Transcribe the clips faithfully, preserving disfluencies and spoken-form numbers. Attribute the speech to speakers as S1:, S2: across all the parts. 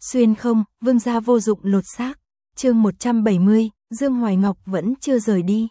S1: Xuyên không, vương gia vô dụng lột xác. Chương một trăm bảy mươi, Dương Hoài Ngọc vẫn chưa rời đi.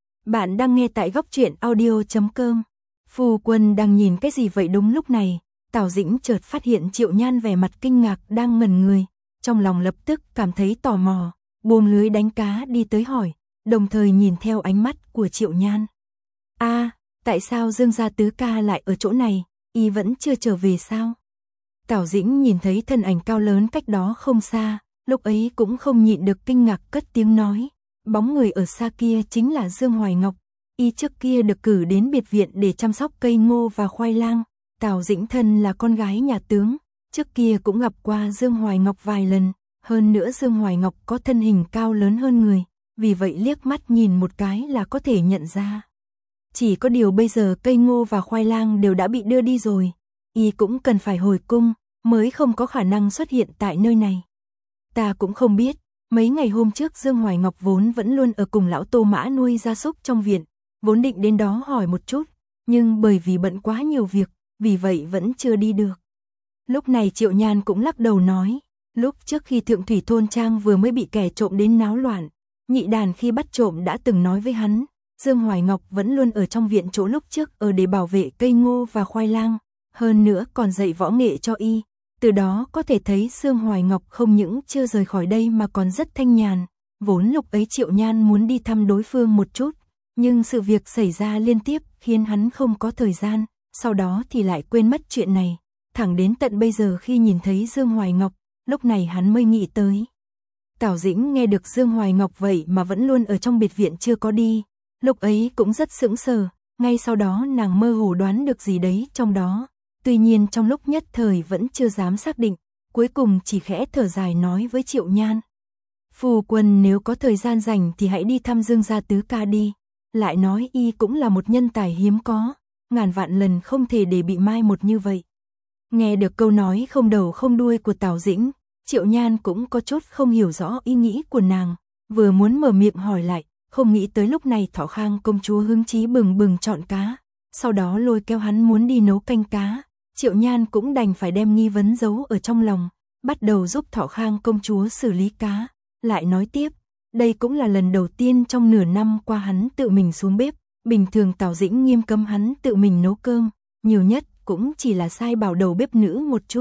S1: Bạn đang nghe tại góc truyện audio chấm com. Phu quân đang nhìn cái gì vậy? Đúng lúc này, Tào Dĩnh chợt phát hiện Triệu Nhan vẻ mặt kinh ngạc đang ngẩn người, trong lòng lập tức cảm thấy tò mò, buông lưới đánh cá đi tới hỏi, đồng thời nhìn theo ánh mắt của Triệu Nhan. A, à, tại sao Dương gia tứ ca lại ở chỗ này, y vẫn chưa trở về sao? Tào Dĩnh nhìn thấy thân ảnh cao lớn cách đó không xa, lúc ấy cũng không nhịn được kinh ngạc cất tiếng nói, bóng người ở xa kia chính là Dương Hoài Ngọc, y trước kia được cử đến biệt viện để chăm sóc cây ngô và khoai lang. Tào Dĩnh thân là con gái nhà tướng, trước kia cũng gặp qua Dương Hoài Ngọc vài lần, hơn nữa Dương Hoài Ngọc có thân hình cao lớn hơn người, vì vậy liếc mắt nhìn một cái là có thể nhận ra. Chỉ có điều bây giờ cây ngô và khoai lang đều đã bị đưa đi rồi, y cũng cần phải hồi cung, mới không có khả năng xuất hiện tại nơi này. Ta cũng không biết, mấy ngày hôm trước Dương Hoài Ngọc vốn vẫn luôn ở cùng lão Tô Mã nuôi gia súc trong viện, vốn định đến đó hỏi một chút, nhưng bởi vì bận quá nhiều việc, vì vậy vẫn chưa đi được. Lúc này Triệu Nhan cũng lắc đầu nói, lúc trước khi Thượng Thủy thôn trang vừa mới bị kẻ trộm đến náo loạn, nhị đàn khi bắt trộm đã từng nói với hắn, Dương Hoài Ngọc vẫn luôn ở trong viện chỗ lúc trước ở để bảo vệ cây ngô và khoai lang, hơn nữa còn dạy võ nghệ cho y. Từ đó có thể thấy Dương Hoài Ngọc không những chưa rời khỏi đây mà còn rất thanh nhàn, vốn lúc ấy Triệu Nhan muốn đi thăm đối phương một chút, nhưng sự việc xảy ra liên tiếp khiến hắn không có thời gian, sau đó thì lại quên mất chuyện này, thẳng đến tận bây giờ khi nhìn thấy Dương Hoài Ngọc, lúc này hắn mới nghĩ tới. Tào Dĩnh nghe được Dương Hoài Ngọc vậy mà vẫn luôn ở trong biệt viện chưa có đi, lúc ấy cũng rất sững sờ, ngay sau đó nàng mơ hồ đoán được gì đấy trong đó. Tuy nhiên trong lúc nhất thời vẫn chưa dám xác định, cuối cùng chỉ khẽ thở dài nói với Triệu Nhan. Phu quân nếu có thời gian rảnh thì hãy đi thăm Dương gia tứ ca đi, lại nói y cũng là một nhân tài hiếm có, ngàn vạn lần không thể để bị mai một như vậy. Nghe được câu nói không đầu không đuôi của Tào Dĩnh, Triệu Nhan cũng có chút không hiểu rõ ý nghĩ của nàng, vừa muốn mở miệng hỏi lại, không nghĩ tới lúc này Thọ Khang công chúa hứng chí bừng bừng chọn cá, sau đó lôi kéo hắn muốn đi nấu canh cá. Triệu Nhan cũng đành phải đem nghi vấn giấu ở trong lòng, bắt đầu giúp Thọ Khang công chúa xử lý cá, lại nói tiếp, đây cũng là lần đầu tiên trong nửa năm qua hắn tự mình xuống bếp, bình thường Tào Dĩnh nghiêm cấm hắn tự mình nấu cơm, nhiều nhất cũng chỉ là sai bảo đầu bếp nữ một chút.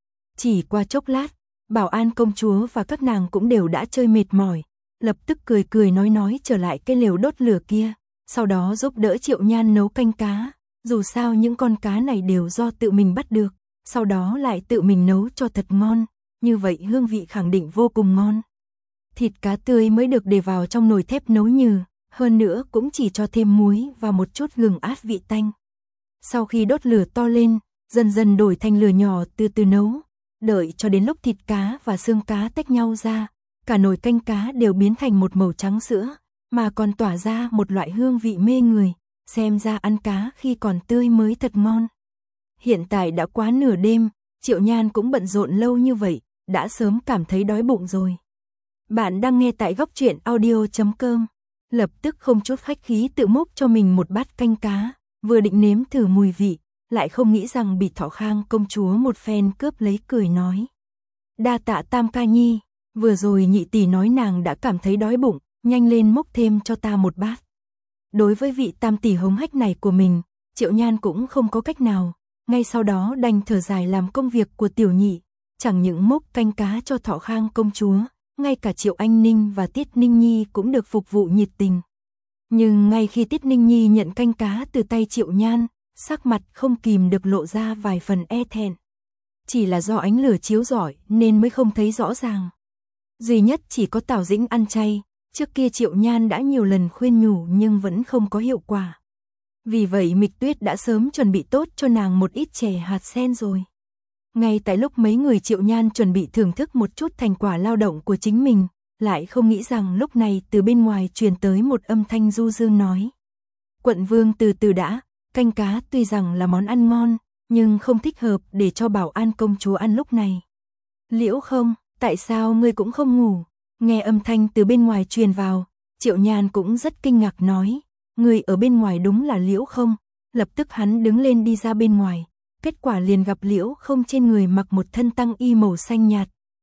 S1: Chỉ qua chốc lát, Bảo An công chúa và các nàng cũng đều đã chơi mệt mỏi, lập tức cười cười nói nói trở lại cái lều đốt lửa kia, sau đó giúp đỡ Triệu Nhan nấu canh cá. Dù sao những con cá này đều do tự mình bắt được, sau đó lại tự mình nấu cho thật ngon, như vậy hương vị khẳng định vô cùng ngon. Thịt cá tươi mới được để vào trong nồi thép nấu nhừ, hơn nữa cũng chỉ cho thêm muối và một chút gừng át vị tanh. Sau khi đốt lửa to lên, dần dần đổi thành lửa nhỏ từ từ nấu, đợi cho đến lúc thịt cá và xương cá tách nhau ra, cả nồi canh cá đều biến thành một màu trắng sữa, mà còn tỏa ra một loại hương vị mê người. Xem ra ăn cá khi còn tươi mới thật ngon. Hiện tại đã quá nửa đêm, Triệu Nhan cũng bận rộn lâu như vậy, đã sớm cảm thấy đói bụng rồi. Bạn đang nghe tại góc truyện audio chấm com, lập tức không chút khách khí tự múc cho mình một bát canh cá, vừa định nếm thử mùi vị, lại không nghĩ rằng bị Thọ Khang công chúa một phen cướp lấy cười nói. Đa tạ Tam ca nhi, vừa rồi nhị tỷ nói nàng đã cảm thấy đói bụng, nhanh lên múc thêm cho ta một bát. Đối với vị tam tỷ hống hách này của mình, Triệu Nhan cũng không có cách nào, ngay sau đó đành thở dài làm công việc của tiểu nhị, chẳng những múc canh cá cho Thọ Khang công chúa, ngay cả Triệu Anh Ninh và Tiết Ninh Nhi cũng được phục vụ nhiệt tình. Nhưng ngay khi Tiết Ninh Nhi nhận canh cá từ tay Triệu Nhan, sắc mặt không kìm được lộ ra vài phần e thẹn. Chỉ là do ánh lửa chiếu rọi nên mới không thấy rõ ràng. Duy nhất chỉ có Tào Dĩnh ăn chay. Trước kia Triệu Nhan đã nhiều lần khuyên nhủ nhưng vẫn không có hiệu quả. Vì vậy Mịch Tuyết đã sớm chuẩn bị tốt cho nàng một ít chè hạt sen rồi. Ngay tại lúc mấy người Triệu Nhan chuẩn bị thưởng thức một chút thành quả lao động của chính mình, lại không nghĩ rằng lúc này từ bên ngoài truyền tới một âm thanh du dương nói. Quận vương từ từ đã, canh cá tuy rằng là món ăn ngon, nhưng không thích hợp để cho Bảo An công chúa ăn lúc này. Liễu không, tại sao ngươi cũng không ngủ? Nghe âm thanh từ bên ngoài truyền vào, Triệu Nhan cũng rất kinh ngạc nói, người ở bên ngoài đúng là Liễu không? Lập tức hắn đứng lên đi ra bên ngoài, kết quả liền gặp Liễu không trên người mặc một thân tăng y màu xanh nhạt,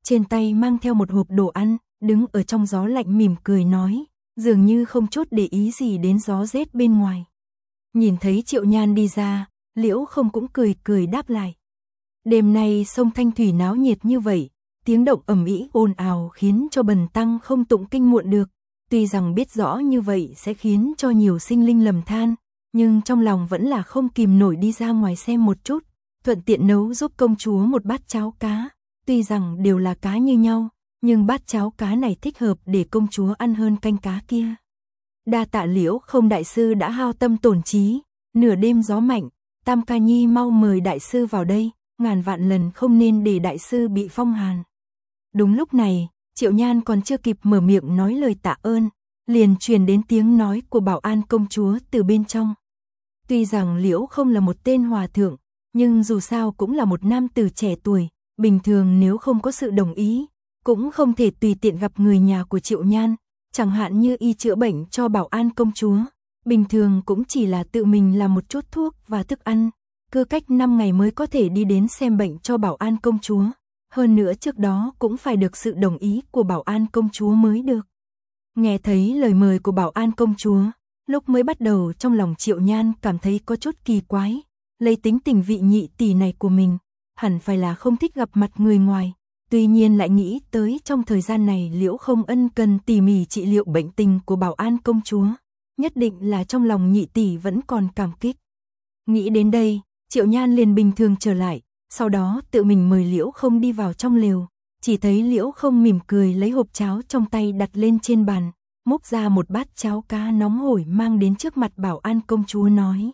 S1: trên tay mang theo một hộp đồ ăn, đứng ở trong gió lạnh mỉm cười nói, dường như không chút để ý gì đến gió rét bên ngoài. Nhìn thấy Triệu Nhan đi ra, Liễu Không cũng cười cười đáp lại. Đêm nay sông Thanh Thủy náo nhiệt như vậy, tiếng động ầm ĩ ồn ào khiến cho Bần tăng không tụng kinh muộn được, tuy rằng biết rõ như vậy sẽ khiến cho nhiều sinh linh lầm than, nhưng trong lòng vẫn là không kìm nổi đi ra ngoài xem một chút, thuận tiện nấu giúp công chúa một bát cháo cá, tuy rằng đều là cá như nhau, nhưng bát cháo cá này thích hợp để công chúa ăn hơn canh cá kia. Đa tạ Liễu Không đại sư đã hao tâm tổn trí, nửa đêm gió mạnh, Tam Ca Nhi mau mời đại sư vào đây, ngàn vạn lần không nên để đại sư bị phong hàn. Đúng lúc này, Triệu Nhan còn chưa kịp mở miệng nói lời tạ ơn, liền truyền đến tiếng nói của Bảo An công chúa từ bên trong. Tuy rằng Liễu Không là một tên hòa thượng, nhưng dù sao cũng là một nam tử trẻ tuổi, bình thường nếu không có sự đồng ý, cũng không thể tùy tiện gặp người nhà của Triệu Nhan, chẳng hạn như y chữa bệnh cho Bảo An công chúa, bình thường cũng chỉ là tự mình làm một chút thuốc và thức ăn, cứ cách năm ngày mới có thể đi đến xem bệnh cho Bảo An công chúa, hơn nữa trước đó cũng phải được sự đồng ý của Bảo An công chúa mới được. Nghe thấy lời mời của Bảo An công chúa, lúc mới bắt đầu trong lòng Triệu Nhan cảm thấy có chút kỳ quái, lấy tính tình vị nhị tỷ này của mình, hẳn phải là không thích gặp mặt người ngoài, tuy nhiên lại nghĩ tới trong thời gian này Liễu Không ân cần tỉ mỉ trị liệu bệnh tình của Bảo An công chúa, nhất định là trong lòng nhị tỷ vẫn còn cảm kích. Nghĩ đến đây, Triệu Nhan liền bình thường trở lại, sau đó tự mình mời Liễu Không đi vào trong lều, chỉ thấy Liễu Không mỉm cười lấy hộp cháo trong tay đặt lên trên bàn, múc ra một bát cháo cá nóng hổi mang đến trước mặt Bảo An công chúa nói.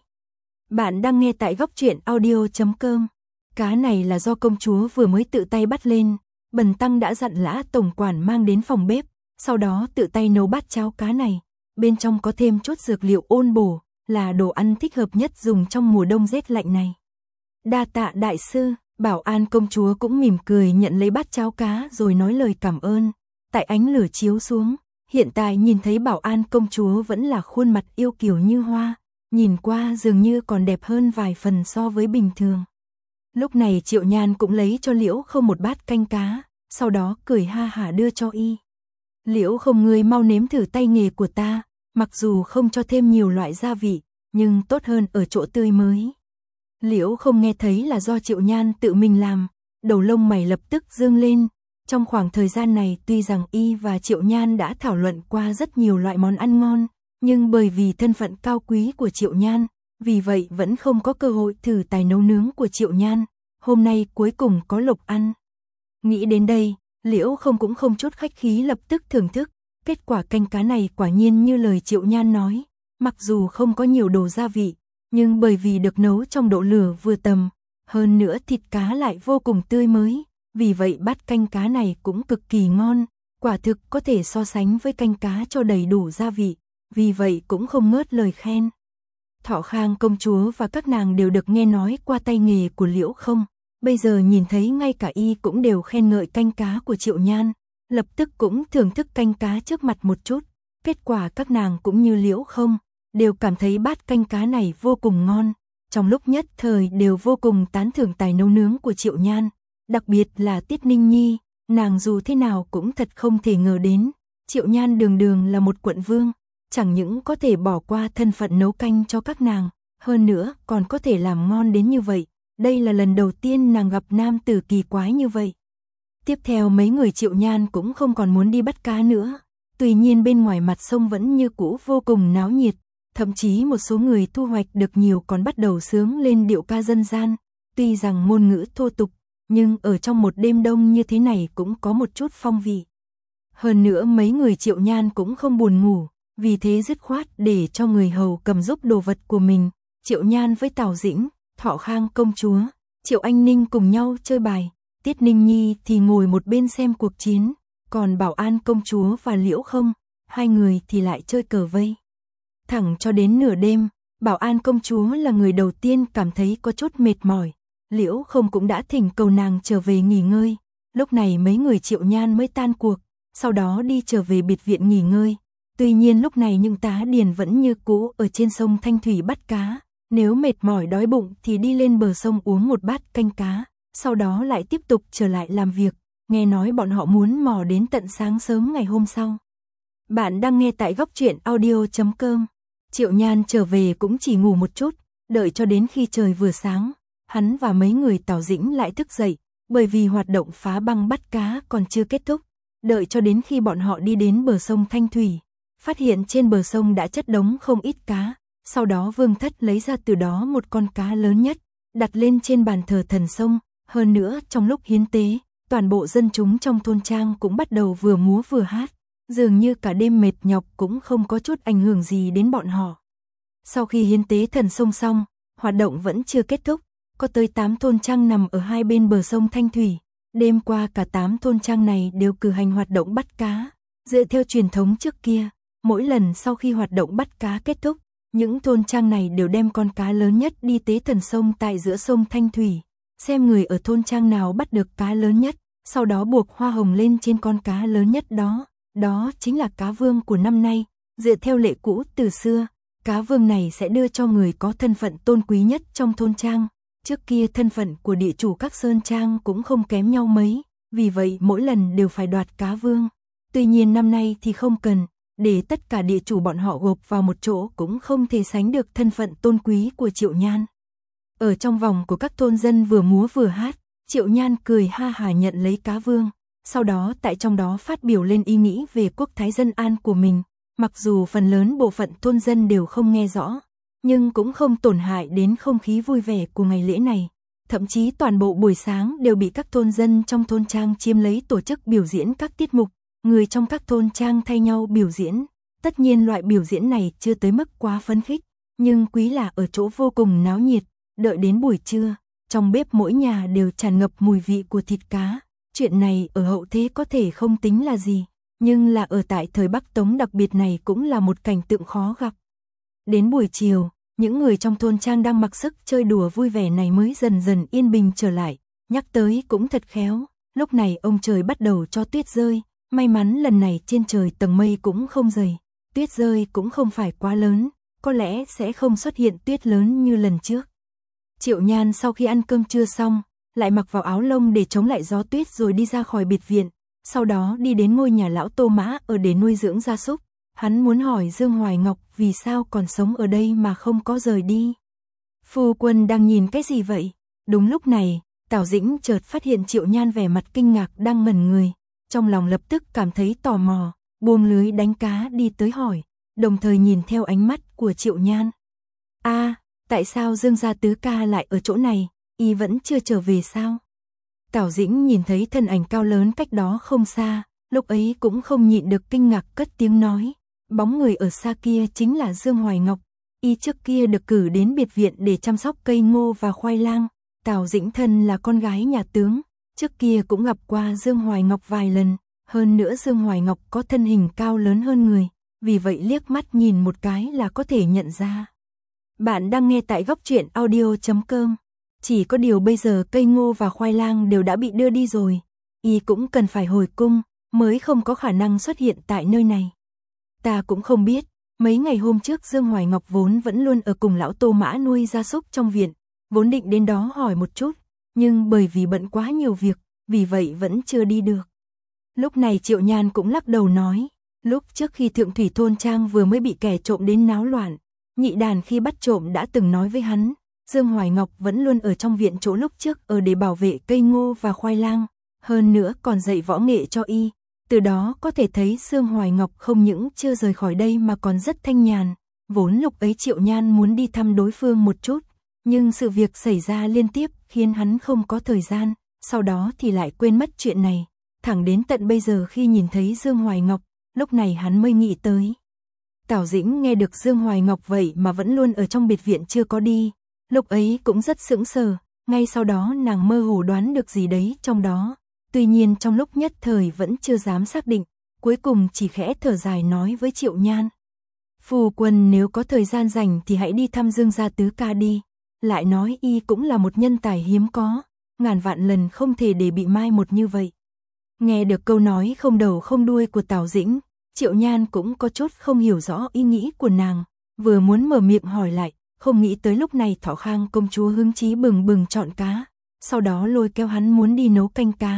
S1: Bạn đang nghe tại góc truyện audio chấm com. Cá này là do công chúa vừa mới tự tay bắt lên, Bần tăng đã dặn Lã tổng quản mang đến phòng bếp, sau đó tự tay nấu bát cháo cá này, bên trong có thêm chút dược liệu ôn bổ, là đồ ăn thích hợp nhất dùng trong mùa đông rét lạnh này. Đa tạ đại sư, Bảo An công chúa cũng mỉm cười nhận lấy bát cháo cá rồi nói lời cảm ơn. Tại ánh lửa chiếu xuống, hiện tại nhìn thấy Bảo An công chúa vẫn là khuôn mặt yêu kiều như hoa, nhìn qua dường như còn đẹp hơn vài phần so với bình thường. Lúc này Triệu Nhan cũng lấy cho Liễu Không một bát canh cá, sau đó cười ha hả đưa cho y. Liễu Không, ngươi mau nếm thử tay nghề của ta, mặc dù không cho thêm nhiều loại gia vị, nhưng tốt hơn ở chỗ tươi mới. Liễu Không nghe thấy là do Triệu Nhan tự mình làm, đầu lông mày lập tức dương lên. Trong khoảng thời gian này tuy rằng y và Triệu Nhan đã thảo luận qua rất nhiều loại món ăn ngon, nhưng bởi vì thân phận cao quý của Triệu Nhan, vì vậy vẫn không có cơ hội thử tài nấu nướng của Triệu Nhan, hôm nay cuối cùng có lộc ăn. Nghĩ đến đây, Liễu Không cũng không chút khách khí lập tức thưởng thức, kết quả canh cá này quả nhiên như lời Triệu Nhan nói, mặc dù không có nhiều đồ gia vị, nhưng bởi vì được nấu trong độ lửa vừa tầm, hơn nữa thịt cá lại vô cùng tươi mới, vì vậy bát canh cá này cũng cực kỳ ngon, quả thực có thể so sánh với canh cá cho đầy đủ gia vị, vì vậy cũng không ngớt lời khen. Thọ Khang công chúa và các nàng đều được nghe nói qua tay nghề của Liễu Không, bây giờ nhìn thấy ngay cả y cũng đều khen ngợi canh cá của Triệu Nhan, lập tức cũng thưởng thức canh cá trước mặt một chút, kết quả các nàng cũng như Liễu Không, đều cảm thấy bát canh cá này vô cùng ngon, trong lúc nhất thời đều vô cùng tán thưởng tài nấu nướng của Triệu Nhan, đặc biệt là Tiết Ninh Nhi, nàng dù thế nào cũng thật không thể ngờ đến, Triệu Nhan đường đường là một quận vương, chẳng những có thể bỏ qua thân phận nấu canh cho các nàng, hơn nữa còn có thể làm ngon đến như vậy, đây là lần đầu tiên nàng gặp nam tử kỳ quái như vậy. Tiếp theo mấy người Triệu Nhan cũng không còn muốn đi bắt cá nữa, tuy nhiên bên ngoài mặt sông vẫn như cũ vô cùng náo nhiệt, thậm chí một số người thu hoạch được nhiều còn bắt đầu sướng lên điệu ca dân gian, tuy rằng ngôn ngữ thô tục, nhưng ở trong một đêm đông như thế này cũng có một chút phong vị. Hơn nữa mấy người Triệu Nhan cũng không buồn ngủ, vì thế dứt khoát để cho người hầu cầm giúp đồ vật của mình, Triệu Nhan với Tào Dĩnh, Thọ Khang công chúa, Triệu Anh Ninh cùng nhau chơi bài, Tiết Ninh Nhi thì ngồi một bên xem cuộc chiến, còn Bảo An công chúa và Liễu Không, hai người thì lại chơi cờ vây. Thẳng cho đến nửa đêm, Bảo An công chúa là người đầu tiên cảm thấy có chút mệt mỏi, Liễu Không cũng đã thỉnh cầu nàng trở về nghỉ ngơi, lúc này mấy người Triệu Nhan mới tan cuộc, sau đó đi trở về biệt viện nghỉ ngơi. Tuy nhiên lúc này những tá điền vẫn như cũ ở trên sông Thanh Thủy bắt cá, nếu mệt mỏi đói bụng thì đi lên bờ sông uống một bát canh cá, sau đó lại tiếp tục trở lại làm việc, nghe nói bọn họ muốn mò đến tận sáng sớm ngày hôm sau. Bạn đang nghe tại góc truyện audio chấm com. Triệu Nhan trở về cũng chỉ ngủ một chút, đợi cho đến khi trời vừa sáng, hắn và mấy người Tào Dĩnh lại thức dậy, bởi vì hoạt động phá băng bắt cá còn chưa kết thúc. Đợi cho đến khi bọn họ đi đến bờ sông Thanh Thủy, phát hiện trên bờ sông đã chất đống không ít cá, sau đó Vương Thất lấy ra từ đó một con cá lớn nhất, đặt lên trên bàn thờ thần sông, hơn nữa trong lúc hiến tế, toàn bộ dân chúng trong thôn trang cũng bắt đầu vừa múa vừa hát, dường như cả đêm mệt nhọc cũng không có chút ảnh hưởng gì đến bọn họ. Sau khi hiến tế thần sông xong, hoạt động vẫn chưa kết thúc, có tới tám thôn trang nằm ở hai bên bờ sông Thanh Thủy. Đêm qua cả tám thôn trang này đều cử hành hoạt động bắt cá. Dựa theo truyền thống trước kia, mỗi lần sau khi hoạt động bắt cá kết thúc, những thôn trang này đều đem con cá lớn nhất đi tế thần sông tại giữa sông Thanh Thủy, xem người ở thôn trang nào bắt được cá lớn nhất, sau đó buộc hoa hồng lên trên con cá lớn nhất đó, đó chính là cá vương của năm nay. Dựa theo lệ cũ từ xưa, cá vương này sẽ đưa cho người có thân phận tôn quý nhất trong thôn trang. Trước kia thân phận của địa chủ các sơn trang cũng không kém nhau mấy, vì vậy mỗi lần đều phải đoạt cá vương. Tuy nhiên năm nay thì không cần, để tất cả địa chủ bọn họ gộp vào một chỗ cũng không thể sánh được thân phận tôn quý của Triệu Nhan. Ở trong vòng của các thôn dân vừa múa vừa hát, Triệu Nhan cười ha hả nhận lấy cá vương, sau đó tại trong đó phát biểu lên ý nghĩ về quốc thái dân an của mình, mặc dù phần lớn bộ phận thôn dân đều không nghe rõ, nhưng cũng không tổn hại đến không khí vui vẻ của ngày lễ này. Thậm chí toàn bộ buổi sáng đều bị các thôn dân trong thôn trang chiếm lấy tổ chức biểu diễn các tiết mục, người trong các thôn trang thay nhau biểu diễn. Tất nhiên loại biểu diễn này chưa tới mức quá phấn khích, nhưng quý là ở chỗ vô cùng náo nhiệt. Đợi đến buổi trưa, trong bếp mỗi nhà đều tràn ngập mùi vị của thịt cá. Chuyện này ở hậu thế có thể không tính là gì, nhưng là ở tại thời Bắc Tống đặc biệt này cũng là một cảnh tượng khó gặp. Đến buổi chiều, những người trong thôn trang đang mặc sức chơi đùa vui vẻ này mới dần dần yên bình trở lại, nhắc tới cũng thật khéo, lúc này ông trời bắt đầu cho tuyết rơi, may mắn lần này trên trời tầng mây cũng không dày, tuyết rơi cũng không phải quá lớn, có lẽ sẽ không xuất hiện tuyết lớn như lần trước. Triệu Nhan sau khi ăn cơm trưa xong, lại mặc vào áo lông để chống lại gió tuyết rồi đi ra khỏi biệt viện, sau đó đi đến ngôi nhà lão Tô Mã ở để nuôi dưỡng gia súc. Hắn muốn hỏi Dương Hoài Ngọc vì sao còn sống ở đây mà không có rời đi. Phu quân đang nhìn cái gì vậy? Đúng lúc này, Tào Dĩnh chợt phát hiện Triệu Nhan vẻ mặt kinh ngạc đang ngẩn người, trong lòng lập tức cảm thấy tò mò, buông lưới đánh cá đi tới hỏi, đồng thời nhìn theo ánh mắt của Triệu Nhan. A, à, tại sao Dương gia tứ ca lại ở chỗ này, y vẫn chưa trở về sao? Tào Dĩnh nhìn thấy thân ảnh cao lớn cách đó không xa, lúc ấy cũng không nhịn được kinh ngạc cất tiếng nói. Bóng người ở xa kia chính là Dương Hoài Ngọc, y trước kia được cử đến biệt viện để chăm sóc cây ngô và khoai lang. Tào Dĩnh thân là con gái nhà tướng, trước kia cũng gặp qua Dương Hoài Ngọc vài lần, hơn nữa Dương Hoài Ngọc có thân hình cao lớn hơn người, vì vậy liếc mắt nhìn một cái là có thể nhận ra. Bạn đang nghe tại góc truyện audio chấm com. Chỉ có điều bây giờ cây ngô và khoai lang đều đã bị đưa đi rồi, y cũng cần phải hồi cung, mới không có khả năng xuất hiện tại nơi này. Ta cũng không biết, mấy ngày hôm trước Dương Hoài Ngọc vốn vẫn luôn ở cùng lão Tô Mã nuôi gia súc trong viện, vốn định đến đó hỏi một chút, nhưng bởi vì bận quá nhiều việc, vì vậy vẫn chưa đi được. Lúc này Triệu Nhan cũng lắc đầu nói, lúc trước khi Thượng Thủy thôn trang vừa mới bị kẻ trộm đến náo loạn, nhị đàn khi bắt trộm đã từng nói với hắn, Dương Hoài Ngọc vẫn luôn ở trong viện chỗ lúc trước ở để bảo vệ cây ngô và khoai lang, hơn nữa còn dạy võ nghệ cho y. Từ đó có thể thấy Dương Hoài Ngọc không những chưa rời khỏi đây mà còn rất thanh nhàn, vốn lúc ấy Triệu Nhan muốn đi thăm đối phương một chút, nhưng sự việc xảy ra liên tiếp khiến hắn không có thời gian, sau đó thì lại quên mất chuyện này, thẳng đến tận bây giờ khi nhìn thấy Dương Hoài Ngọc, lúc này hắn mới nghĩ tới. Tào Dĩnh nghe được Dương Hoài Ngọc vậy mà vẫn luôn ở trong biệt viện chưa có đi, lúc ấy cũng rất sững sờ, ngay sau đó nàng mơ hồ đoán được gì đấy trong đó. Tuy nhiên trong lúc nhất thời vẫn chưa dám xác định, cuối cùng chỉ khẽ thở dài nói với Triệu Nhan. Phu quân nếu có thời gian rảnh thì hãy đi thăm Dương gia tứ ca đi, lại nói y cũng là một nhân tài hiếm có, ngàn vạn lần không thể để bị mai một như vậy. Nghe được câu nói không đầu không đuôi của Tào Dĩnh, Triệu Nhan cũng có chút không hiểu rõ ý nghĩ của nàng, vừa muốn mở miệng hỏi lại, không nghĩ tới lúc này Thỏ Khang công chúa hứng chí bừng bừng chọn cá, sau đó lôi kéo hắn muốn đi nấu canh cá.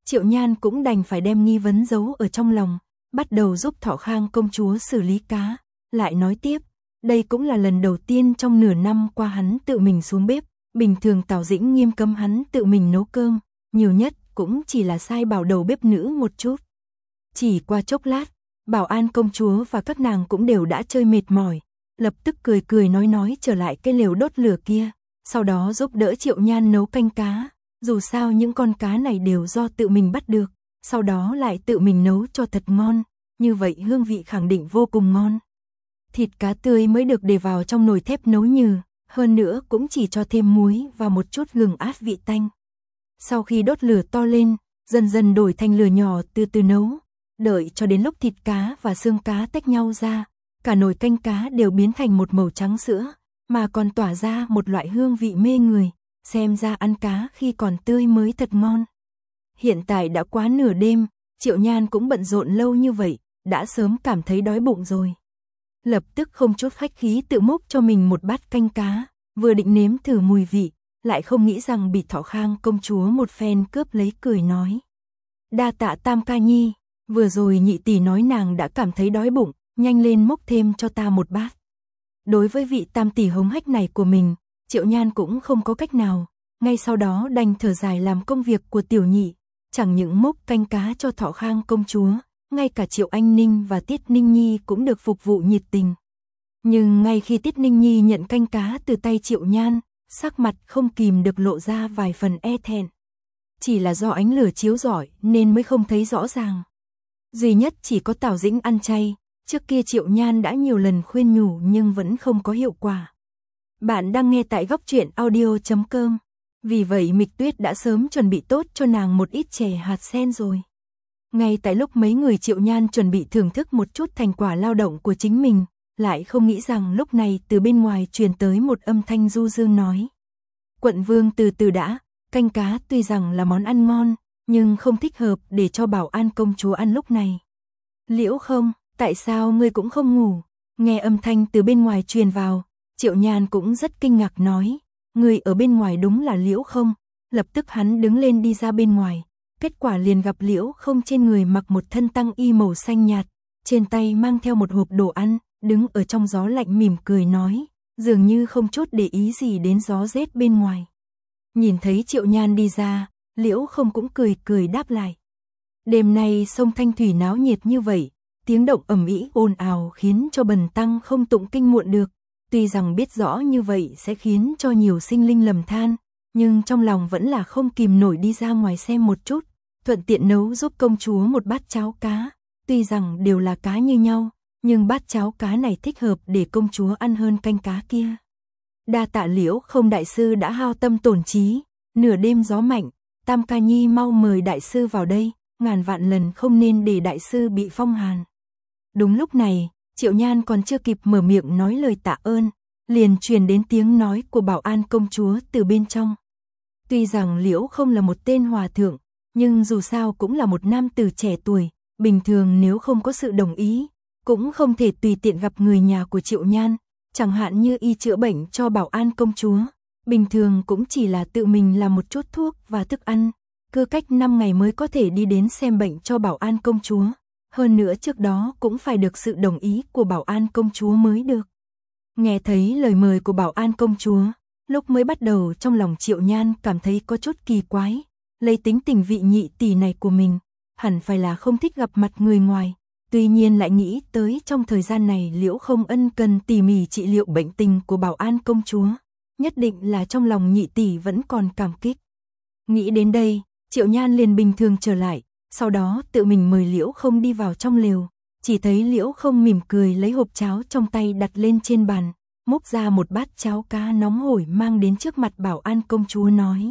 S1: Triệu Nhan cũng đành phải đem nghi vấn giấu ở trong lòng, bắt đầu giúp Thọ Khang công chúa xử lý cá, lại nói tiếp, đây cũng là lần đầu tiên trong nửa năm qua hắn tự mình xuống bếp, bình thường Tào Dĩnh nghiêm cấm hắn tự mình nấu cơm, nhiều nhất cũng chỉ là sai bảo đầu bếp nữ một chút. Chỉ qua chốc lát, Bảo An công chúa và các nàng cũng đều đã chơi mệt mỏi, lập tức cười cười nói nói trở lại cái lều đốt lửa kia, sau đó giúp đỡ Triệu Nhan nấu canh cá, dù sao những con cá này đều do tự mình bắt được, sau đó lại tự mình nấu cho thật ngon, như vậy hương vị khẳng định vô cùng ngon. Thịt cá tươi mới được để vào trong nồi thép nấu nhừ, hơn nữa cũng chỉ cho thêm muối và một chút gừng át vị tanh. Sau khi đốt lửa to lên, dần dần đổi thành lửa nhỏ từ từ nấu, đợi cho đến lúc thịt cá và xương cá tách nhau ra, cả nồi canh cá đều biến thành một màu trắng sữa, mà còn tỏa ra một loại hương vị mê người, xem ra ăn cá khi còn tươi mới thật ngon. Hiện tại đã quá nửa đêm, Triệu Nhan cũng bận rộn lâu như vậy, đã sớm cảm thấy đói bụng rồi. Lập tức không chút khách khí tự múc cho mình một bát canh cá, vừa định nếm thử mùi vị, lại không nghĩ rằng bị Thọ Khang công chúa một phen cướp lấy cười nói. Đa tạ Tam ca nhi, vừa rồi nhị tỷ nói nàng đã cảm thấy đói bụng, nhanh lên múc thêm cho ta một bát. Đối với vị tam tỷ hống hách này của mình, Triệu Nhan cũng không có cách nào, ngay sau đó đành thở dài làm công việc của tiểu nhị, chẳng những múc canh cá cho Thọ Khang công chúa, ngay cả Triệu Anh Ninh và Tiết Ninh Nhi cũng được phục vụ nhiệt tình. Nhưng ngay khi Tiết Ninh Nhi nhận canh cá từ tay Triệu Nhan, sắc mặt không kìm được lộ ra vài phần e thẹn. Chỉ là do ánh lửa chiếu rọi nên mới không thấy rõ ràng. Duy nhất chỉ có Tào Dĩnh ăn chay, trước kia Triệu Nhan đã nhiều lần khuyên nhủ nhưng vẫn không có hiệu quả. Bạn đang nghe tại góc truyện audio chấm com. Vì vậy Mịch Tuyết đã sớm chuẩn bị tốt cho nàng một ít chè hạt sen rồi. Ngay tại lúc mấy người Triệu Nhan chuẩn bị thưởng thức một chút thành quả lao động của chính mình, lại không nghĩ rằng lúc này từ bên ngoài truyền tới một âm thanh du dương nói. Quận vương từ từ đã, canh cá tuy rằng là món ăn ngon, nhưng không thích hợp để cho Bảo An công chúa ăn lúc này. Liễu không, tại sao ngươi cũng không ngủ? Nghe âm thanh từ bên ngoài truyền vào, Triệu Nhan cũng rất kinh ngạc nói, ngươi ở bên ngoài đúng là Liễu không? Lập tức hắn đứng lên đi ra bên ngoài, kết quả liền gặp Liễu không trên người mặc một thân tăng y màu xanh nhạt, trên tay mang theo một hộp đồ ăn, đứng ở trong gió lạnh mỉm cười nói, dường như không chút để ý gì đến gió rét bên ngoài. Nhìn thấy Triệu Nhan đi ra, Liễu không cũng cười cười đáp lại. Đêm nay sông Thanh Thủy náo nhiệt như vậy, tiếng động ầm ĩ ồn ào khiến cho bần tăng không tụng kinh muộn được, tuy rằng biết rõ như vậy sẽ khiến cho nhiều sinh linh lầm than, nhưng trong lòng vẫn là không kìm nổi đi ra ngoài xem một chút, thuận tiện nấu giúp công chúa một bát cháo cá, tuy rằng đều là cá như nhau, nhưng bát cháo cá này thích hợp để công chúa ăn hơn canh cá kia. Đa tạ Liễu không đại sư đã hao tâm tổn trí, nửa đêm gió mạnh, Tam ca nhi mau mời đại sư vào đây, ngàn vạn lần không nên để đại sư bị phong hàn. Đúng lúc này, Triệu Nhan còn chưa kịp mở miệng nói lời tạ ơn, liền truyền đến tiếng nói của Bảo An công chúa từ bên trong. Tuy rằng Liễu không là một tên hòa thượng, nhưng dù sao cũng là một nam tử trẻ tuổi, bình thường nếu không có sự đồng ý, cũng không thể tùy tiện gặp người nhà của Triệu Nhan, chẳng hạn như y chữa bệnh cho Bảo An công chúa, bình thường cũng chỉ là tự mình làm một chút thuốc và thức ăn, cứ cách năm ngày mới có thể đi đến xem bệnh cho Bảo An công chúa, hơn nữa trước đó cũng phải được sự đồng ý của Bảo An công chúa mới được. Nghe thấy lời mời của Bảo An công chúa, lúc mới bắt đầu trong lòng Triệu Nhan cảm thấy có chút kỳ quái, lấy tính tình vị nhị tỷ này của mình, hẳn phải là không thích gặp mặt người ngoài. Tuy nhiên lại nghĩ tới trong thời gian này Liễu không ân cần tỉ mỉ trị liệu bệnh tình của Bảo An công chúa, nhất định là trong lòng nhị tỷ vẫn còn cảm kích. Nghĩ đến đây, Triệu Nhan liền bình thường trở lại, sau đó tự mình mời Liễu không đi vào trong lều, chỉ thấy Liễu không mỉm cười lấy hộp cháo trong tay đặt lên trên bàn, múc ra một bát cháo cá nóng hổi mang đến trước mặt Bảo An công chúa nói.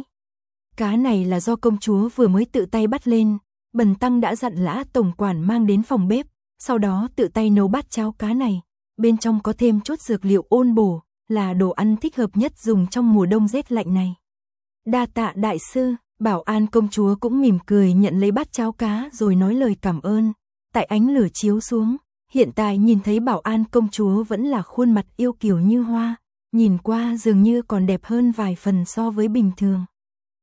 S1: Cá này là do công chúa vừa mới tự tay bắt lên, bần tăng đã dặn Lã tổng quản mang đến phòng bếp, sau đó tự tay nấu bát cháo cá này, bên trong có thêm chút dược liệu ôn bổ, là đồ ăn thích hợp nhất dùng trong mùa đông rét lạnh này. Đa tạ đại sư, Bảo An công chúa cũng mỉm cười nhận lấy bát cháo cá rồi nói lời cảm ơn. Tại ánh lửa chiếu xuống, hiện tại nhìn thấy Bảo An công chúa vẫn là khuôn mặt yêu kiều như hoa, nhìn qua dường như còn đẹp hơn vài phần so với bình thường.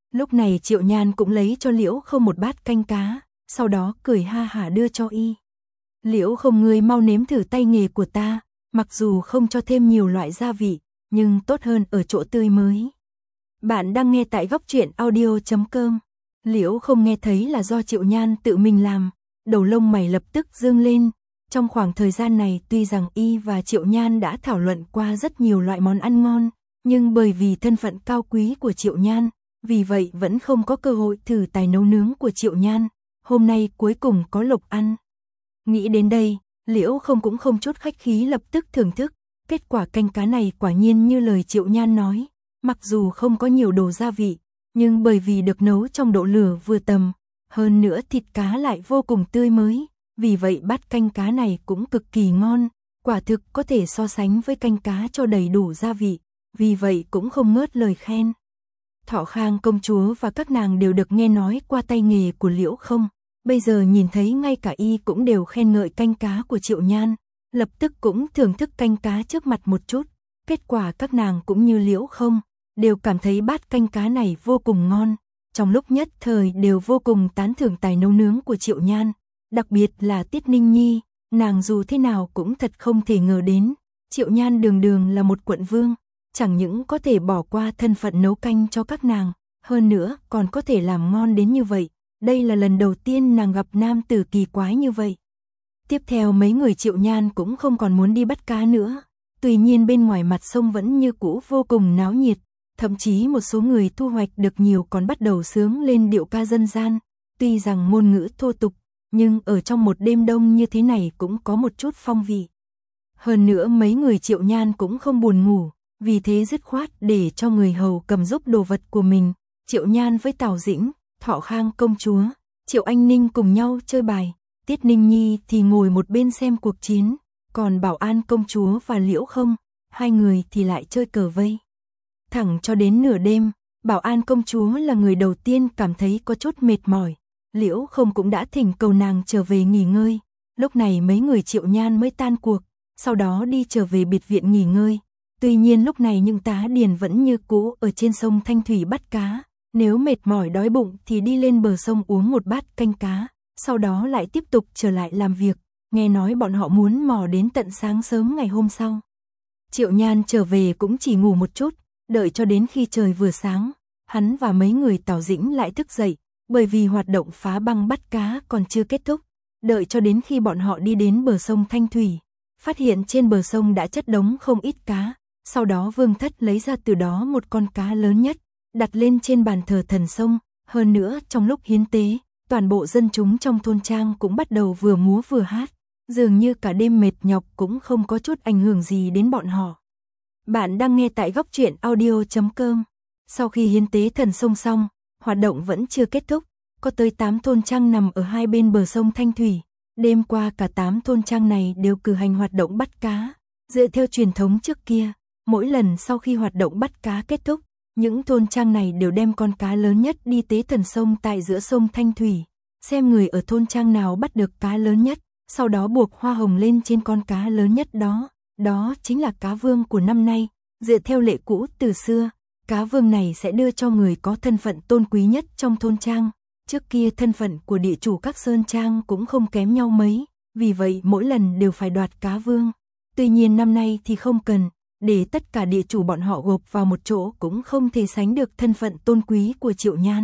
S1: Lúc này Triệu Nhan cũng lấy cho Liễu Không một bát canh cá, sau đó cười ha hả đưa cho y. Liễu Không, ngươi mau nếm thử tay nghề của ta, mặc dù không cho thêm nhiều loại gia vị, nhưng tốt hơn ở chỗ tươi mới. Bạn đang nghe tại góc truyện audio chấm com. Liễu Không nghe thấy là do Triệu Nhan tự mình làm, đầu lông mày lập tức dương lên. Trong khoảng thời gian này tuy rằng y và Triệu Nhan đã thảo luận qua rất nhiều loại món ăn ngon, nhưng bởi vì thân phận cao quý của Triệu Nhan, vì vậy vẫn không có cơ hội thử tài nấu nướng của Triệu Nhan. Hôm nay cuối cùng có lộc ăn. Nghĩ đến đây, Liễu Không cũng không chút khách khí lập tức thưởng thức. Kết quả canh cá này quả nhiên như lời Triệu Nhan nói, mặc dù không có nhiều đồ gia vị, nhưng bởi vì được nấu trong độ lửa vừa tầm, hơn nữa thịt cá lại vô cùng tươi mới, vì vậy bát canh cá này cũng cực kỳ ngon, quả thực có thể so sánh với canh cá cho đầy đủ gia vị, vì vậy cũng không ngớt lời khen. Thọ Khang công chúa và các nàng đều được nghe nói qua tay nghề của Liễu Không, bây giờ nhìn thấy ngay cả y cũng đều khen ngợi canh cá của Triệu Nhan, lập tức cũng thưởng thức canh cá trước mặt một chút, kết quả các nàng cũng như Liễu Không, đều cảm thấy bát canh cá này vô cùng ngon, trong lúc nhất thời đều vô cùng tán thưởng tài nấu nướng của Triệu Nhan, đặc biệt là Tiết Ninh Nhi, nàng dù thế nào cũng thật không thể ngờ đến, Triệu Nhan đường đường là một quận vương, chẳng những có thể bỏ qua thân phận nấu canh cho các nàng, hơn nữa còn có thể làm ngon đến như vậy, đây là lần đầu tiên nàng gặp nam tử kỳ quái như vậy. Tiếp theo mấy người Triệu Nhan cũng không còn muốn đi bắt cá nữa, tuy nhiên bên ngoài mặt sông vẫn như cũ vô cùng náo nhiệt, thậm chí một số người thu hoạch được nhiều còn bắt đầu sướng lên điệu ca dân gian, tuy rằng ngôn ngữ thô tục, nhưng ở trong một đêm đông như thế này cũng có một chút phong vị. Hơn nữa mấy người Triệu Nhan cũng không buồn ngủ, vì thế dứt khoát để cho người hầu cầm giúp đồ vật của mình, Triệu Nhan với Tào Dĩnh, Thọ Khang công chúa, Triệu Anh Ninh cùng nhau chơi bài, Tiết Ninh Nhi thì ngồi một bên xem cuộc chiến, còn Bảo An công chúa và Liễu Không, hai người thì lại chơi cờ vây. Thẳng cho đến nửa đêm, Bảo An công chúa là người đầu tiên cảm thấy có chút mệt mỏi, Liễu Không cũng đã thỉnh cầu nàng trở về nghỉ ngơi, lúc này mấy người Triệu Nhan mới tan cuộc, sau đó đi trở về biệt viện nghỉ ngơi. Tuy nhiên lúc này những tá điền vẫn như cũ ở trên sông Thanh Thủy bắt cá, nếu mệt mỏi đói bụng thì đi lên bờ sông uống một bát canh cá, sau đó lại tiếp tục trở lại làm việc, nghe nói bọn họ muốn mò đến tận sáng sớm ngày hôm sau. Triệu Nhan trở về cũng chỉ ngủ một chút, đợi cho đến khi trời vừa sáng, hắn và mấy người Tào Dĩnh lại thức dậy, bởi vì hoạt động phá băng bắt cá còn chưa kết thúc, đợi cho đến khi bọn họ đi đến bờ sông Thanh Thủy, phát hiện trên bờ sông đã chất đống không ít cá. Sau đó Vương Thất lấy ra từ đó một con cá lớn nhất, đặt lên trên bàn thờ thần sông, hơn nữa trong lúc hiến tế, toàn bộ dân chúng trong thôn trang cũng bắt đầu vừa múa vừa hát, dường như cả đêm mệt nhọc cũng không có chút ảnh hưởng gì đến bọn họ. Bạn đang nghe tại góc truyện audio chấm com. Sau khi hiến tế thần sông xong, hoạt động vẫn chưa kết thúc, có tới tám thôn trang nằm ở hai bên bờ sông Thanh Thủy, đêm qua cả tám thôn trang này đều cử hành hoạt động bắt cá, dựa theo truyền thống trước kia. Mỗi lần sau khi hoạt động bắt cá kết thúc, những thôn trang này đều đem con cá lớn nhất đi tế thần sông tại giữa sông Thanh Thủy, xem người ở thôn trang nào bắt được cá lớn nhất, sau đó buộc hoa hồng lên trên con cá lớn nhất đó, đó chính là cá vương của năm nay, dựa theo lệ cũ từ xưa, cá vương này sẽ đưa cho người có thân phận tôn quý nhất trong thôn trang, trước kia thân phận của địa chủ các sơn trang cũng không kém nhau mấy, vì vậy mỗi lần đều phải đoạt cá vương, tuy nhiên năm nay thì không cần. Để tất cả địa chủ bọn họ gộp vào một chỗ cũng không thể sánh được thân phận tôn quý của Triệu Nhan.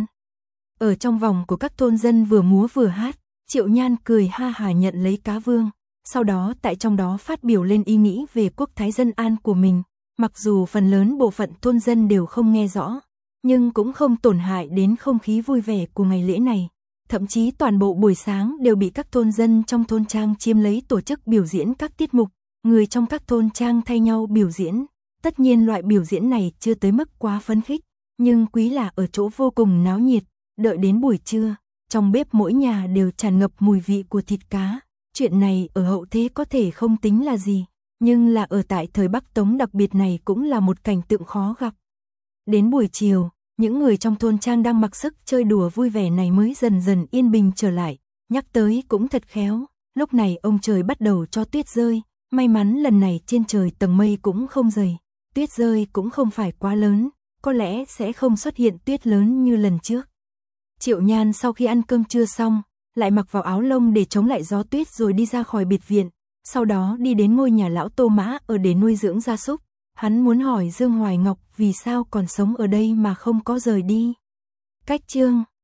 S1: Ở trong vòng của các thôn dân vừa múa vừa hát, Triệu Nhan cười ha hả nhận lấy cá vương, sau đó tại trong đó phát biểu lên ý nghĩ về quốc thái dân an của mình, mặc dù phần lớn bộ phận thôn dân đều không nghe rõ, nhưng cũng không tổn hại đến không khí vui vẻ của ngày lễ này. Thậm chí toàn bộ buổi sáng đều bị các thôn dân trong thôn trang chiếm lấy tổ chức biểu diễn các tiết mục. Người trong các thôn trang thay nhau biểu diễn, tất nhiên loại biểu diễn này chưa tới mức quá phấn khích, nhưng quý là ở chỗ vô cùng náo nhiệt, đợi đến buổi trưa, trong bếp mỗi nhà đều tràn ngập mùi vị của thịt cá, chuyện này ở hậu thế có thể không tính là gì, nhưng là ở tại thời Bắc Tống đặc biệt này cũng là một cảnh tượng khó gặp. Đến buổi chiều, những người trong thôn trang đang mặc sức chơi đùa vui vẻ này mới dần dần yên bình trở lại, nhắc tới cũng thật khéo, lúc này ông trời bắt đầu cho tuyết rơi. May mắn lần này trên trời tầng mây cũng không dày, tuyết rơi cũng không phải quá lớn, có lẽ sẽ không xuất hiện tuyết lớn như lần trước. Triệu Nhan sau khi ăn cơm trưa xong, lại mặc vào áo lông để chống lại gió tuyết rồi đi ra khỏi biệt viện, sau đó đi đến ngôi nhà lão Tô Mã ở để nuôi dưỡng gia súc. Hắn muốn hỏi Dương Hoài Ngọc vì sao còn sống ở đây mà không có rời đi. Cách chương